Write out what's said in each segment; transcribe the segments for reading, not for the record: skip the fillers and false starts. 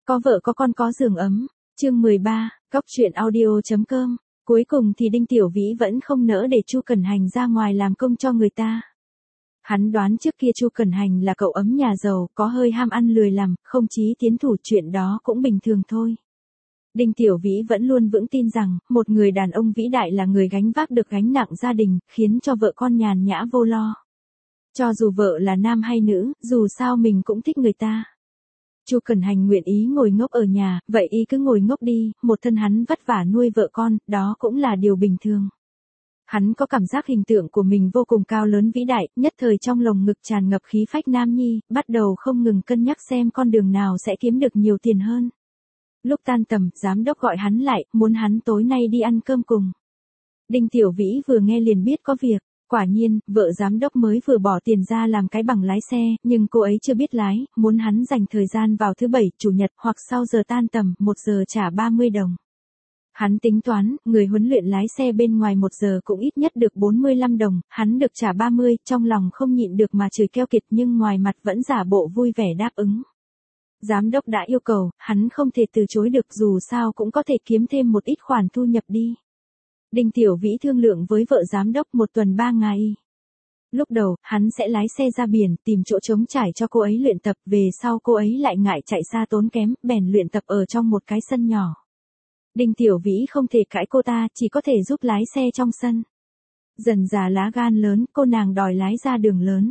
Có vợ có con có giường ấm. Chương 13, Góc truyện audio.com. Cuối cùng thì Đinh Tiểu Vĩ vẫn không nỡ để Chu Cẩn Hành ra ngoài làm công cho người ta. Hắn đoán trước kia Chu Cẩn Hành là cậu ấm nhà giàu, có hơi ham ăn lười làm, không chí tiến thủ, chuyện đó cũng bình thường thôi. Đinh Tiểu Vĩ vẫn luôn vững tin rằng, một người đàn ông vĩ đại là người gánh vác được gánh nặng gia đình, khiến cho vợ con nhàn nhã vô lo. Cho dù vợ là nam hay nữ, dù sao mình cũng thích người ta. Chu Cẩn Hành nguyện ý ngồi ngốc ở nhà, vậy y cứ ngồi ngốc đi, một thân hắn vất vả nuôi vợ con, đó cũng là điều bình thường. Hắn có cảm giác hình tượng của mình vô cùng cao lớn vĩ đại, nhất thời trong lồng ngực tràn ngập khí phách nam nhi, bắt đầu không ngừng cân nhắc xem con đường nào sẽ kiếm được nhiều tiền hơn. Lúc tan tầm, giám đốc gọi hắn lại, muốn hắn tối nay đi ăn cơm cùng. Đinh Tiểu Vĩ vừa nghe liền biết có việc. Quả nhiên, vợ giám đốc mới vừa bỏ tiền ra làm cái bằng lái xe, nhưng cô ấy chưa biết lái, muốn hắn dành thời gian vào thứ Bảy, Chủ nhật hoặc sau giờ tan tầm, 1 giờ trả 30 đồng. Hắn tính toán, người huấn luyện lái xe bên ngoài 1 giờ cũng ít nhất được 45 đồng, hắn được trả 30, trong lòng không nhịn được mà chửi keo kiệt nhưng ngoài mặt vẫn giả bộ vui vẻ đáp ứng. Giám đốc đã yêu cầu, hắn không thể từ chối được, dù sao cũng có thể kiếm thêm một ít khoản thu nhập đi. Đinh Tiểu Vĩ thương lượng với vợ giám đốc 1 tuần 3 ngày. Lúc đầu, hắn sẽ lái xe ra biển, tìm chỗ trống trải cho cô ấy luyện tập, về sau cô ấy lại ngại chạy xa tốn kém, bèn luyện tập ở trong một cái sân nhỏ. Đinh Tiểu Vĩ không thể cãi cô ta, chỉ có thể giúp lái xe trong sân. Dần dà lá gan lớn, cô nàng đòi lái ra đường lớn.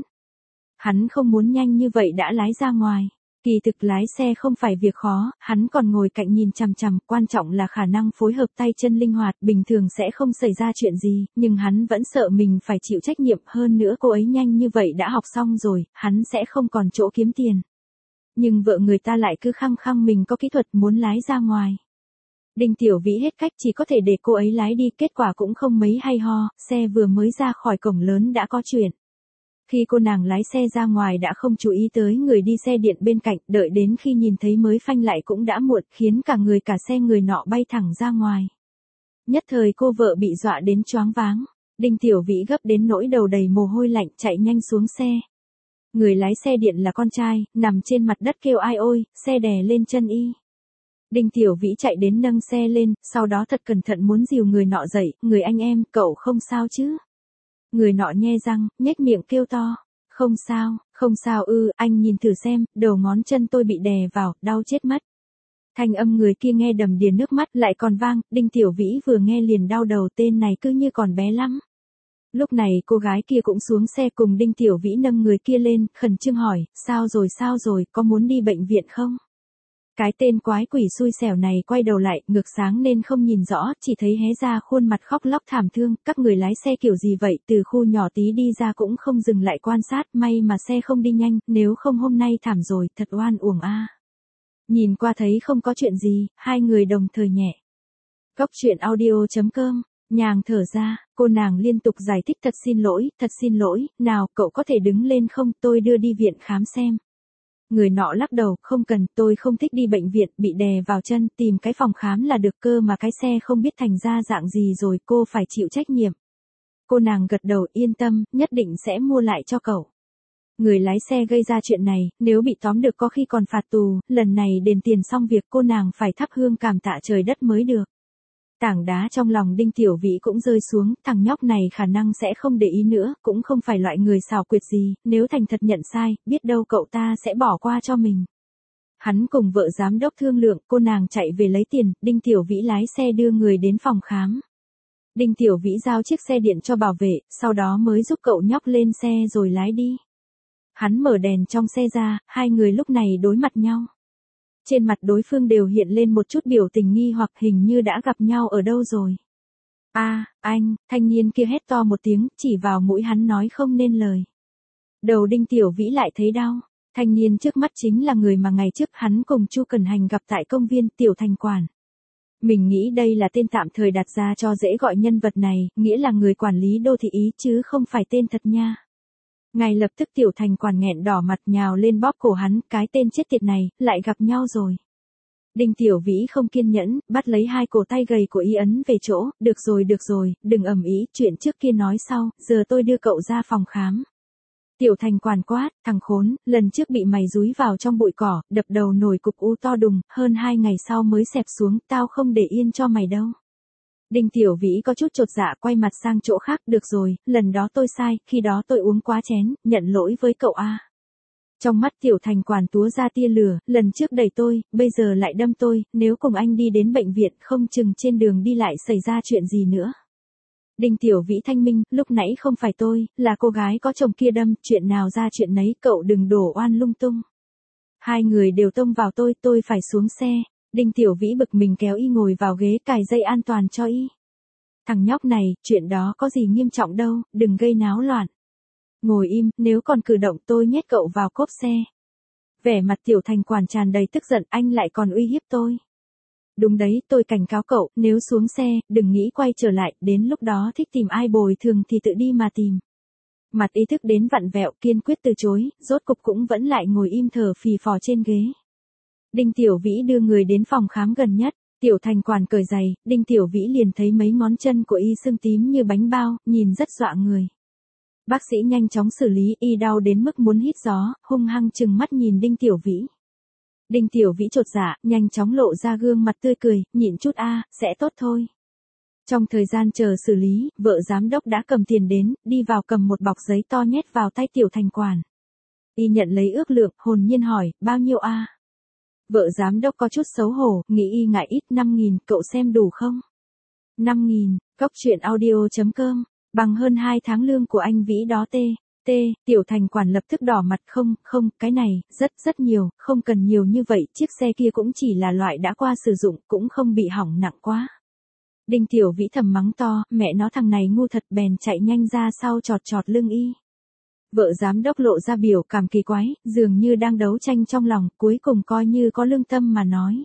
Hắn không muốn nhanh như vậy đã lái ra ngoài. Kỳ thực lái xe không phải việc khó, hắn còn ngồi cạnh nhìn chằm chằm, quan trọng là khả năng phối hợp tay chân linh hoạt, bình thường sẽ không xảy ra chuyện gì, nhưng hắn vẫn sợ mình phải chịu trách nhiệm, hơn nữa cô ấy nhanh như vậy đã học xong rồi, hắn sẽ không còn chỗ kiếm tiền. Nhưng vợ người ta lại cứ khăng khăng mình có kỹ thuật muốn lái ra ngoài. Đinh Tiểu Vĩ hết cách chỉ có thể để cô ấy lái đi, kết quả cũng không mấy hay ho, xe vừa mới ra khỏi cổng lớn đã có chuyện. Khi cô nàng lái xe ra ngoài đã không chú ý tới người đi xe điện bên cạnh, đợi đến khi nhìn thấy mới phanh lại cũng đã muộn, khiến cả người cả xe người nọ bay thẳng ra ngoài. Nhất thời cô vợ bị dọa đến choáng váng. Đinh Tiểu Vĩ gấp đến nỗi đầu đầy mồ hôi lạnh, chạy nhanh xuống xe. Người lái xe điện là con trai, nằm trên mặt đất kêu ai ôi, xe đè lên chân y. Đinh Tiểu Vĩ chạy đến nâng xe lên, sau đó thật cẩn thận muốn dìu người nọ dậy, người anh em, cậu không sao chứ? Người nọ nhe răng, nhếch miệng kêu to. Không sao anh nhìn thử xem, đầu ngón chân tôi bị đè vào, đau chết mất. Thanh âm người kia nghe đầm đìa nước mắt lại còn vang, Đinh Tiểu Vĩ vừa nghe liền đau đầu, tên này cứ như còn bé lắm. Lúc này cô gái kia cũng xuống xe cùng Đinh Tiểu Vĩ nâng người kia lên, khẩn trương hỏi, sao rồi, có muốn đi bệnh viện không? Cái tên quái quỷ xui xẻo này quay đầu lại, ngược sáng nên không nhìn rõ, chỉ thấy hé ra khuôn mặt khóc lóc thảm thương, các người lái xe kiểu gì vậy, từ khu nhỏ tí đi ra cũng không dừng lại quan sát, may mà xe không đi nhanh, nếu không hôm nay thảm rồi, thật oan uổng a. Nhìn qua thấy không có chuyện gì, hai người đồng thời nhẹ. Góc truyện audio.com, nhàng thở ra, cô nàng liên tục giải thích thật xin lỗi, nào, cậu có thể đứng lên không, tôi đưa đi viện khám xem. Người nọ lắc đầu, không cần, tôi không thích đi bệnh viện, bị đè vào chân, tìm cái phòng khám là được, cơ mà cái xe không biết thành ra dạng gì rồi, cô phải chịu trách nhiệm. Cô nàng gật đầu, yên tâm, nhất định sẽ mua lại cho cậu. Người lái xe gây ra chuyện này, nếu bị tóm được có khi còn phạt tù, lần này đền tiền xong việc cô nàng phải thắp hương cảm tạ trời đất mới được. Tảng đá trong lòng Đinh Tiểu Vĩ cũng rơi xuống, thằng nhóc này khả năng sẽ không để ý nữa, cũng không phải loại người xảo quyệt gì, nếu thành thật nhận sai, biết đâu cậu ta sẽ bỏ qua cho mình. Hắn cùng vợ giám đốc thương lượng, cô nàng chạy về lấy tiền, Đinh Tiểu Vĩ lái xe đưa người đến phòng khám. Đinh Tiểu Vĩ giao chiếc xe điện cho bảo vệ, sau đó mới giúp cậu nhóc lên xe rồi lái đi. Hắn mở đèn trong xe ra, hai người lúc này đối mặt nhau. Trên mặt đối phương đều hiện lên một chút biểu tình nghi hoặc, hình như đã gặp nhau ở đâu rồi. Anh, thanh niên kia hét to một tiếng, chỉ vào mũi hắn nói không nên lời. Đầu Đinh Tiểu Vĩ lại thấy đau. Thanh niên trước mắt chính là người mà ngày trước hắn cùng Chu Cẩn Hành gặp tại công viên Tiểu Thành Quản. Mình nghĩ đây là tên tạm thời đặt ra cho dễ gọi nhân vật này, nghĩa là người quản lý đô thị ý chứ không phải tên thật nha. Ngay lập tức Tiểu Thành Quản nghẹn đỏ mặt nhào lên bóp cổ hắn, cái tên chết tiệt này, lại gặp nhau rồi. Đinh Tiểu Vĩ không kiên nhẫn, bắt lấy hai cổ tay gầy của y ấn về chỗ, được rồi, đừng ầm ĩ, chuyện trước kia nói sau, giờ tôi đưa cậu ra phòng khám. Tiểu Thành quản quát, thằng khốn, lần trước bị mày dúi vào trong bụi cỏ, đập đầu nổi cục u to đùng, hơn 2 ngày sau mới xẹp xuống, tao không để yên cho mày đâu. Đinh Tiểu Vĩ có chút chột dạ quay mặt sang chỗ khác, được rồi, lần đó tôi sai, khi đó tôi uống quá chén, nhận lỗi với cậu a. Trong mắt Tiểu Thành quản túa ra tia lửa, lần trước đẩy tôi, bây giờ lại đâm tôi, nếu cùng anh đi đến bệnh viện không chừng trên đường đi lại xảy ra chuyện gì nữa. Đinh Tiểu Vĩ thanh minh, lúc nãy không phải tôi, là cô gái có chồng kia đâm, chuyện nào ra chuyện nấy, cậu đừng đổ oan lung tung. Hai người đều tông vào tôi phải xuống xe. Đinh Tiểu Vĩ bực mình kéo y ngồi vào ghế cài dây an toàn cho y. Thằng nhóc này, chuyện đó có gì nghiêm trọng đâu, đừng gây náo loạn. Ngồi im, nếu còn cử động tôi nhét cậu vào cốp xe. Vẻ mặt Tiểu Thành quản tràn đầy tức giận, anh lại còn uy hiếp tôi. Đúng đấy, tôi cảnh cáo cậu, nếu xuống xe, đừng nghĩ quay trở lại, đến lúc đó thích tìm ai bồi thường thì tự đi mà tìm. Mặt ý thức đến vặn vẹo, kiên quyết từ chối, rốt cục cũng vẫn lại ngồi im thở phì phò trên ghế. Đinh Tiểu Vĩ đưa người đến phòng khám gần nhất, Tiểu Thành quản cởi giày, Đinh Tiểu Vĩ liền thấy mấy ngón chân của y sưng tím như bánh bao, nhìn rất dọa người. Bác sĩ nhanh chóng xử lý, y đau đến mức muốn hít gió, hung hăng trừng mắt nhìn Đinh Tiểu Vĩ. Đinh Tiểu Vĩ chột dạ, nhanh chóng lộ ra gương mặt tươi cười, nhịn chút a, sẽ tốt thôi. Trong thời gian chờ xử lý, vợ giám đốc đã cầm tiền đến, đi vào cầm một bọc giấy to nhét vào tay Tiểu Thành quản. Y nhận lấy ước lượng, hồn nhiên hỏi, bao nhiêu a? Vợ giám đốc có chút xấu hổ, nghĩ y ngại ít, 5.000, cậu xem đủ không? 5.000, coctruyện.audio.com, bằng hơn 2 tháng lương của anh Vĩ đó Tiểu Thành quản lập tức đỏ mặt, không, cái này, rất nhiều, không cần nhiều như vậy, chiếc xe kia cũng chỉ là loại đã qua sử dụng, cũng không bị hỏng nặng quá. Đinh Tiểu Vĩ thầm mắng to, mẹ nó thằng này ngu thật, bèn chạy nhanh ra sau chọt lưng y. Vợ giám đốc lộ ra biểu cảm kỳ quái, dường như đang đấu tranh trong lòng, cuối cùng coi như có lương tâm mà nói.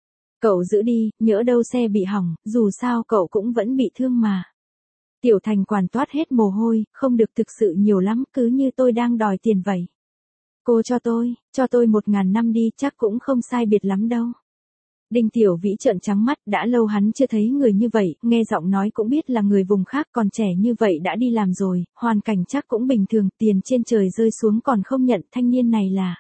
Cậu giữ đi, nhỡ đâu xe bị hỏng, dù sao cậu cũng vẫn bị thương mà. Tiểu Thành quản toát hết mồ hôi, không được thực sự nhiều lắm, cứ như tôi đang đòi tiền vậy. Cô cho tôi 1.000 năm đi, chắc cũng không sai biệt lắm đâu. Đinh Tiểu Vĩ trợn trắng mắt, đã lâu hắn chưa thấy người như vậy, nghe giọng nói cũng biết là người vùng khác, còn trẻ như vậy đã đi làm rồi, hoàn cảnh chắc cũng bình thường, tiền trên trời rơi xuống còn không nhận, thanh niên này là.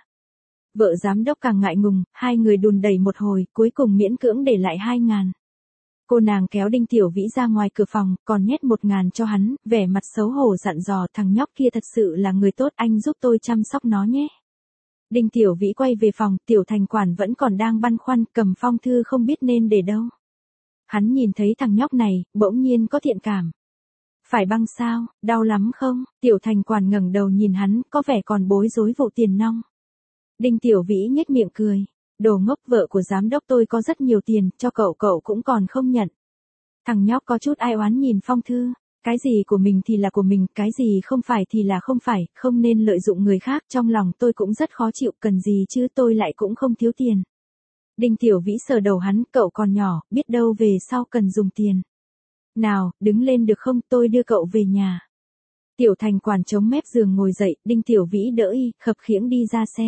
Vợ giám đốc càng ngại ngùng, hai người đùn đẩy một hồi, cuối cùng miễn cưỡng để lại 2.000. Cô nàng kéo Đinh Tiểu Vĩ ra ngoài cửa phòng, còn nhét 1.000 cho hắn, vẻ mặt xấu hổ dặn dò, thằng nhóc kia thật sự là người tốt, anh giúp tôi chăm sóc nó nhé. Đinh Tiểu Vĩ quay về phòng, Tiểu Thành quản vẫn còn đang băn khoăn, cầm phong thư không biết nên để đâu. Hắn nhìn thấy thằng nhóc này, bỗng nhiên có thiện cảm. Phải băng sao, đau lắm không? Tiểu Thành quản ngẩng đầu nhìn hắn, có vẻ còn bối rối vụ tiền nong. Đinh Tiểu Vĩ nhếch miệng cười. Đồ ngốc, vợ của giám đốc tôi có rất nhiều tiền, cho cậu cũng còn không nhận. Thằng nhóc có chút ai oán nhìn phong thư. Cái gì của mình thì là của mình, cái gì không phải thì là không phải, không nên lợi dụng người khác, trong lòng tôi cũng rất khó chịu, cần gì chứ, tôi lại cũng không thiếu tiền. Đinh Tiểu Vĩ sờ đầu hắn, cậu còn nhỏ, biết đâu về sau cần dùng tiền. Nào, đứng lên được không, tôi đưa cậu về nhà. Tiểu Thành quản chống mép giường ngồi dậy, Đinh Tiểu Vĩ đỡ y, khập khiễng đi ra xe.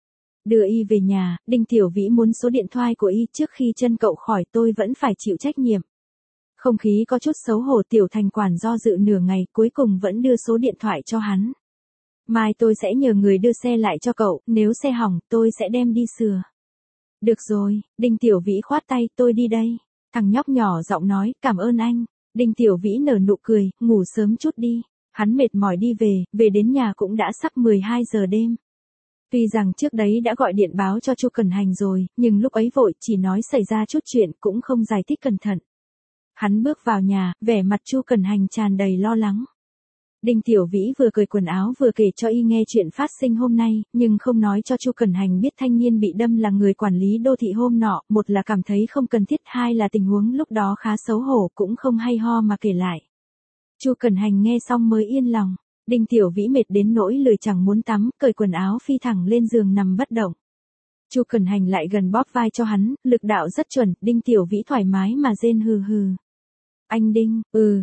Đưa y về nhà, Đinh Tiểu Vĩ muốn số điện thoại của y, trước khi chân cậu khỏi tôi vẫn phải chịu trách nhiệm. Không khí có chút xấu hổ, Tiểu Thành quản do dự nửa ngày, cuối cùng vẫn đưa số điện thoại cho hắn. Mai tôi sẽ nhờ người đưa xe lại cho cậu, nếu xe hỏng, tôi sẽ đem đi sửa. Được rồi, Đinh Tiểu Vĩ khoát tay, tôi đi đây. Thằng nhóc nhỏ giọng nói, cảm ơn anh. Đinh Tiểu Vĩ nở nụ cười, ngủ sớm chút đi. Hắn mệt mỏi đi về đến nhà cũng đã sắp 12 giờ đêm. Tuy rằng trước đấy đã gọi điện báo cho Chu Cẩn Hành rồi, nhưng lúc ấy vội chỉ nói xảy ra chút chuyện, cũng không giải thích cẩn thận. Hắn bước vào nhà, vẻ mặt Chu Cẩn Hành tràn đầy lo lắng. Đinh Tiểu Vĩ vừa cởi quần áo vừa kể cho y nghe chuyện phát sinh hôm nay, nhưng không nói cho Chu Cẩn Hành biết thanh niên bị đâm là người quản lý đô thị hôm nọ, một là cảm thấy không cần thiết, hai là tình huống lúc đó khá xấu hổ, cũng không hay ho mà kể lại. Chu Cẩn Hành nghe xong mới yên lòng. Đinh Tiểu Vĩ mệt đến nỗi lười chẳng muốn tắm, cởi quần áo phi thẳng lên giường nằm bất động. Chu Cẩn Hành lại gần bóp vai cho hắn, lực đạo rất chuẩn, Đinh Tiểu Vĩ thoải mái mà rên hừ hừ. Anh Đinh,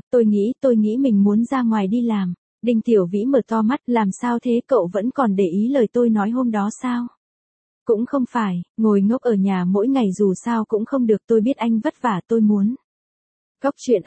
tôi nghĩ mình muốn ra ngoài đi làm. Đinh Tiểu Vĩ mở to mắt, làm sao thế, cậu vẫn còn để ý lời tôi nói hôm đó sao? Cũng không phải, ngồi ngốc ở nhà mỗi ngày dù sao cũng không được, tôi biết anh vất vả, tôi muốn.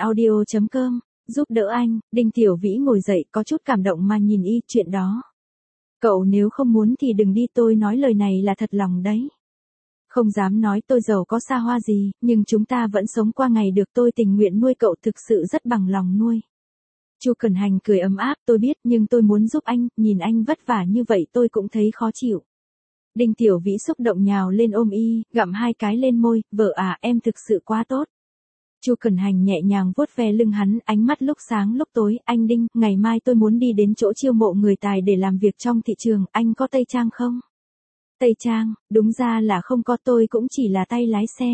Coctruyện.audio.com, giúp đỡ anh. Đinh Tiểu Vĩ ngồi dậy có chút cảm động mà nhìn y, chuyện đó. Cậu nếu không muốn thì đừng đi, tôi nói lời này là thật lòng đấy. Không dám nói tôi giàu có xa hoa gì, nhưng chúng ta vẫn sống qua ngày được, tôi tình nguyện nuôi cậu, thực sự rất bằng lòng nuôi. Chu Cẩn Hành cười ấm áp, tôi biết nhưng tôi muốn giúp anh, nhìn anh vất vả như vậy tôi cũng thấy khó chịu. Đinh Tiểu Vĩ xúc động nhào lên ôm y, gặm 2 cái lên môi, vợ à, em thực sự quá tốt. Chu Cẩn Hành nhẹ nhàng vuốt ve lưng hắn, ánh mắt lúc sáng lúc tối, anh Đinh, ngày mai tôi muốn đi đến chỗ chiêu mộ người tài để làm việc trong thị trường, anh có Tây Trang không? Tây Trang, đúng ra là không có, tôi cũng chỉ là tay lái xe.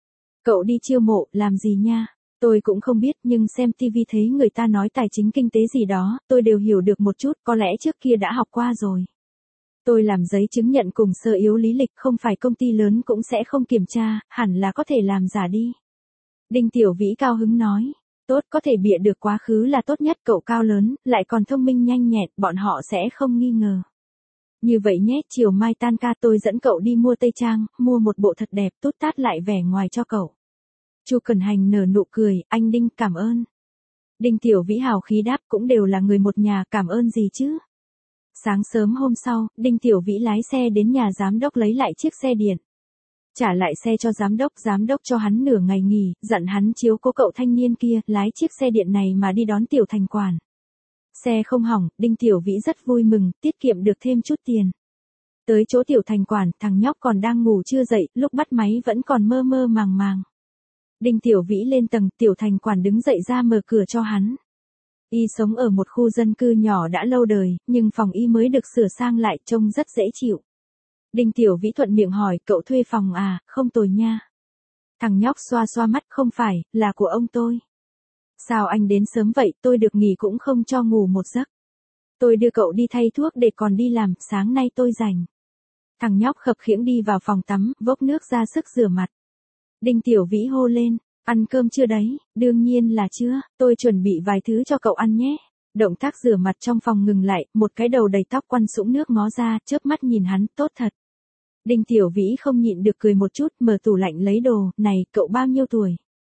Cậu đi chiêu mộ, làm gì nha? Tôi cũng không biết nhưng xem tivi thấy người ta nói tài chính kinh tế gì đó, tôi đều hiểu được một chút, có lẽ trước kia đã học qua rồi. Tôi làm giấy chứng nhận cùng sơ yếu lý lịch, không phải công ty lớn cũng sẽ không kiểm tra, hẳn là có thể làm giả đi. Đinh Tiểu Vĩ cao hứng nói, tốt, có thể bịa được quá khứ là tốt nhất, cậu cao lớn, lại còn thông minh nhanh nhẹn, bọn họ sẽ không nghi ngờ. Như vậy nhé, chiều mai tan ca tôi dẫn cậu đi mua Tây Trang, mua một bộ thật đẹp, tút tát lại vẻ ngoài cho cậu. Chu Cẩn Hành nở nụ cười, anh Đinh cảm ơn. Đinh Tiểu Vĩ hào khí đáp, cũng đều là người một nhà, cảm ơn gì chứ. Sáng sớm hôm sau, Đinh Tiểu Vĩ lái xe đến nhà giám đốc lấy lại chiếc xe điện. Trả lại xe cho giám đốc cho hắn nửa ngày nghỉ, dặn hắn chiếu cố cậu thanh niên kia, lái chiếc xe điện này mà đi đón Tiểu Thành quản. Xe không hỏng, Đinh Tiểu Vĩ rất vui mừng, tiết kiệm được thêm chút tiền. Tới chỗ Tiểu Thành quản, thằng nhóc còn đang ngủ chưa dậy, lúc bắt máy vẫn còn mơ mơ màng màng. Đinh Tiểu Vĩ lên tầng, Tiểu Thành quản đứng dậy ra mở cửa cho hắn. Y sống ở một khu dân cư nhỏ đã lâu đời, nhưng phòng y mới được sửa sang lại, trông rất dễ chịu. Đinh Tiểu Vĩ thuận miệng hỏi, cậu thuê phòng à, không tồi nha. Thằng nhóc xoa xoa mắt, không phải, là của ông tôi. Sao anh đến sớm vậy, tôi được nghỉ cũng không cho ngủ một giấc. Tôi đưa cậu đi thay thuốc để còn đi làm, sáng nay tôi rảnh. Thằng nhóc khập khiễng đi vào phòng tắm, vốc nước ra sức rửa mặt. Đinh Tiểu Vĩ hô lên, ăn cơm chưa đấy, đương nhiên là chưa, tôi chuẩn bị vài thứ cho cậu ăn nhé. Động tác rửa mặt trong phòng ngừng lại, một cái đầu đầy tóc quăn sũng nước ngó ra, chớp mắt nhìn hắn, tốt thật. Đinh Tiểu Vĩ không nhịn được cười một chút, mở tủ lạnh lấy đồ, này, cậu bao nhiêu tuổi?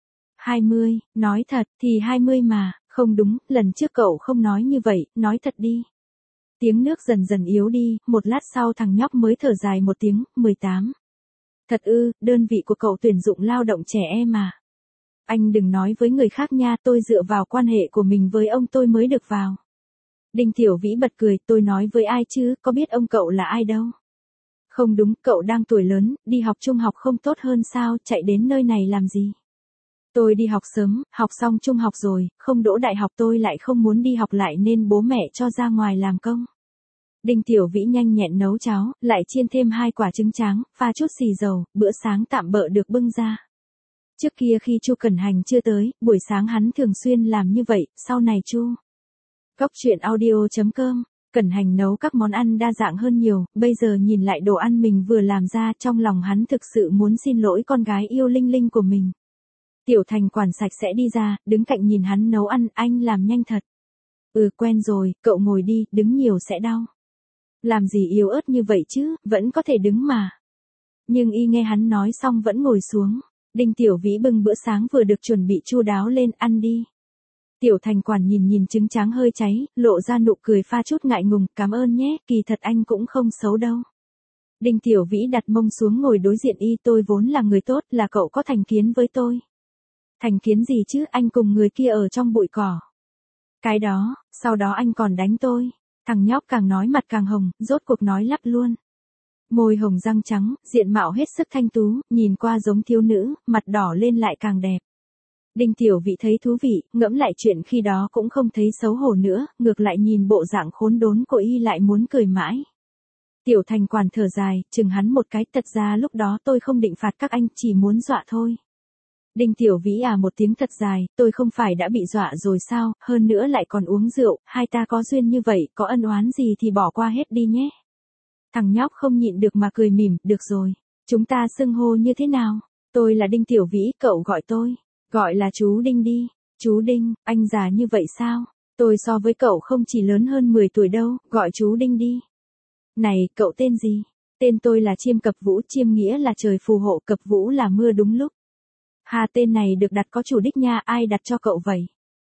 20, nói thật, thì 20 mà, không đúng, lần trước cậu không nói như vậy, nói thật đi. Tiếng nước dần dần yếu đi, một lát sau thằng nhóc mới thở dài một tiếng, 18. Thật ư, đơn vị của cậu tuyển dụng lao động trẻ em mà. Anh đừng nói với người khác nha, tôi dựa vào quan hệ của mình với ông tôi mới được vào. Đinh Tiểu Vĩ bật cười, tôi nói với ai chứ, có biết ông cậu là ai đâu. Không đúng, cậu đang tuổi lớn, đi học trung học không tốt hơn sao, chạy đến nơi này làm gì. Tôi đi học sớm, học xong trung học rồi, không đỗ đại học tôi lại không muốn đi học lại nên bố mẹ cho ra ngoài làm công. Đinh Tiểu Vĩ nhanh nhẹn nấu cháo, lại chiên thêm 2 quả trứng tráng, pha chút xì dầu, bữa sáng tạm bợ được bưng ra. Trước kia khi Chu Cẩn Hành chưa tới, buổi sáng hắn thường xuyên làm như vậy, sau này Chu. Cóc truyện audio.com, Cẩn Hành nấu các món ăn đa dạng hơn nhiều, bây giờ nhìn lại đồ ăn mình vừa làm ra, trong lòng hắn thực sự muốn xin lỗi con gái yêu Linh Linh của mình. Tiểu Thành quản sạch sẽ đi ra, đứng cạnh nhìn hắn nấu ăn, anh làm nhanh thật. Ừ quen rồi, cậu ngồi đi, đứng nhiều sẽ đau. Làm gì yếu ớt như vậy chứ, vẫn có thể đứng mà. Nhưng y nghe hắn nói xong vẫn ngồi xuống. Đinh Tiểu Vĩ bưng bữa sáng vừa được chuẩn bị chu đáo lên, ăn đi. Tiểu Thành quản nhìn nhìn trứng tráng hơi cháy, lộ ra nụ cười pha chút ngại ngùng, cảm ơn nhé, kỳ thật anh cũng không xấu đâu. Đinh Tiểu Vĩ đặt mông xuống ngồi đối diện y, tôi vốn là người tốt, là cậu có thành kiến với tôi. Thành kiến gì chứ, anh cùng người kia ở trong bụi cỏ. Cái đó, sau đó anh còn đánh tôi. Thằng nhóc càng nói mặt càng hồng, rốt cuộc nói lắp luôn. Môi hồng răng trắng, diện mạo hết sức thanh tú, nhìn qua giống thiếu nữ, mặt đỏ lên lại càng đẹp. Đinh Tiểu Vĩ thấy thú vị, ngẫm lại chuyện khi đó cũng không thấy xấu hổ nữa, ngược lại nhìn bộ dạng khốn đốn của y lại muốn cười mãi. Tiểu Thành quản thở dài, chừng hắn một cái, thật ra lúc đó tôi không định phạt các anh, chỉ muốn dọa thôi. Đinh Tiểu Vĩ à một tiếng thật dài, tôi không phải đã bị dọa rồi sao, hơn nữa lại còn uống rượu, hai ta có duyên như vậy, có ân oán gì thì bỏ qua hết đi nhé. Thằng nhóc không nhịn được mà cười mỉm, được rồi, chúng ta xưng hô như thế nào? Tôi là Đinh Tiểu Vĩ, cậu gọi tôi, gọi là chú Đinh đi. Chú Đinh, anh già như vậy sao? Tôi so với cậu không chỉ lớn hơn 10 tuổi đâu, gọi chú Đinh đi. Này, cậu tên gì? Tên tôi là Chiêm Cập Vũ, Chiêm nghĩa là trời phù hộ, Cập Vũ là mưa đúng lúc. Hà, tên này được đặt có chủ đích nha, ai đặt cho cậu vậy?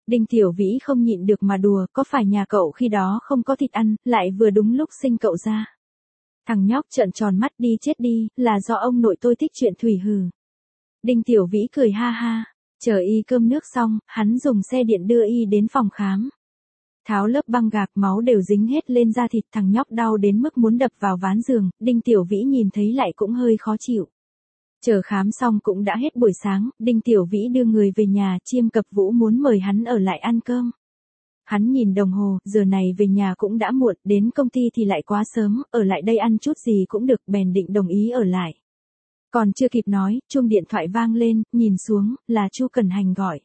Đinh Tiểu Vĩ không nhịn được mà đùa, có phải nhà cậu khi đó không có thịt ăn, lại vừa đúng lúc sinh cậu ra. Thằng nhóc trợn tròn mắt đi chết đi, là do ông nội tôi thích chuyện thủy hừ. Đinh Tiểu Vĩ cười ha ha, chờ y cơm nước xong, hắn dùng xe điện đưa y đến phòng khám. Tháo lớp băng gạc, máu đều dính hết lên da thịt, thằng nhóc đau đến mức muốn đập vào ván giường, Đinh Tiểu Vĩ nhìn thấy lại cũng hơi khó chịu. Chờ khám xong cũng đã hết buổi sáng, Đinh Tiểu Vĩ đưa người về nhà, Chiêm Cập Vũ muốn mời hắn ở lại ăn cơm. Hắn nhìn đồng hồ, giờ này về nhà cũng đã muộn, đến công ty thì lại quá sớm, ở lại đây ăn chút gì cũng được, bèn định đồng ý ở lại. Còn chưa kịp nói, chuông điện thoại vang lên, nhìn xuống, là Chu Cẩn Hành gọi.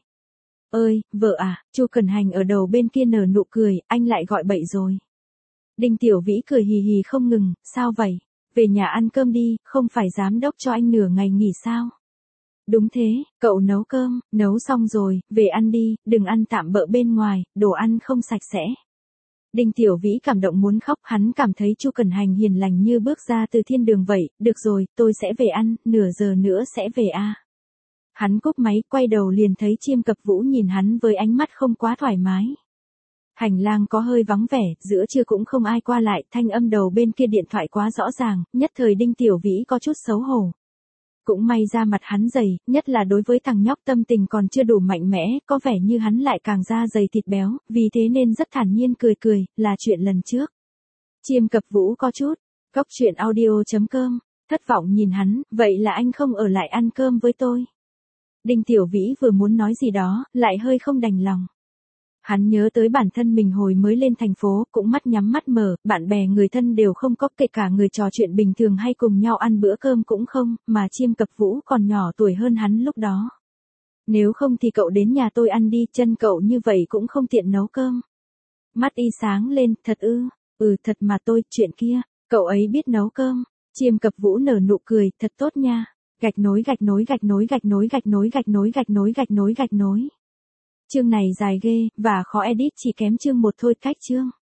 Ơi, vợ à, Chu Cẩn Hành ở đầu bên kia nở nụ cười, anh lại gọi bậy rồi. Đinh Tiểu Vĩ cười hì hì không ngừng, sao vậy? Về nhà ăn cơm đi, không phải giám đốc cho anh nửa ngày nghỉ sao? Đúng thế, cậu nấu cơm, nấu xong rồi, về ăn đi, đừng ăn tạm bợ bên ngoài, đồ ăn không sạch sẽ. Đinh Tiểu Vĩ cảm động muốn khóc, hắn cảm thấy Chu Cẩn Hành hiền lành như bước ra từ thiên đường vậy, được rồi, tôi sẽ về ăn, nửa giờ nữa sẽ về a. Hắn cúp máy, quay đầu liền thấy Chiêm Cập Vũ nhìn hắn với ánh mắt không quá thoải mái. Hành lang có hơi vắng vẻ, giữa trưa cũng không ai qua lại, thanh âm đầu bên kia điện thoại quá rõ ràng, nhất thời Đinh Tiểu Vĩ có chút xấu hổ. Cũng may ra mặt hắn dày, nhất là đối với thằng nhóc tâm tình còn chưa đủ mạnh mẽ, có vẻ như hắn lại càng da dày thịt béo, vì thế nên rất thản nhiên cười cười, là chuyện lần trước. Chiêm Cập Vũ có chút, Cóc Truyện Audio.com, thất vọng nhìn hắn, vậy là anh không ở lại ăn cơm với tôi. Đinh Tiểu Vĩ vừa muốn nói gì đó, lại hơi không đành lòng. Hắn nhớ tới bản thân mình hồi mới lên thành phố, cũng mắt nhắm mắt mở, bạn bè người thân đều không có, kể cả người trò chuyện bình thường hay cùng nhau ăn bữa cơm cũng không, mà Chiêm Cập Vũ còn nhỏ tuổi hơn hắn lúc đó. Nếu không thì cậu đến nhà tôi ăn đi, chân cậu như vậy cũng không tiện nấu cơm. Mắt y sáng lên, thật ư, thật mà tôi, chuyện kia, cậu ấy biết nấu cơm. Chiêm Cập Vũ nở nụ cười, thật tốt nha. Gạch nối gạch nối gạch nối gạch nối gạch nối gạch nối gạch nối gạch nối gạch nối. Chương này dài ghê, và khó edit, chỉ kém chương 1 thôi, cách chương.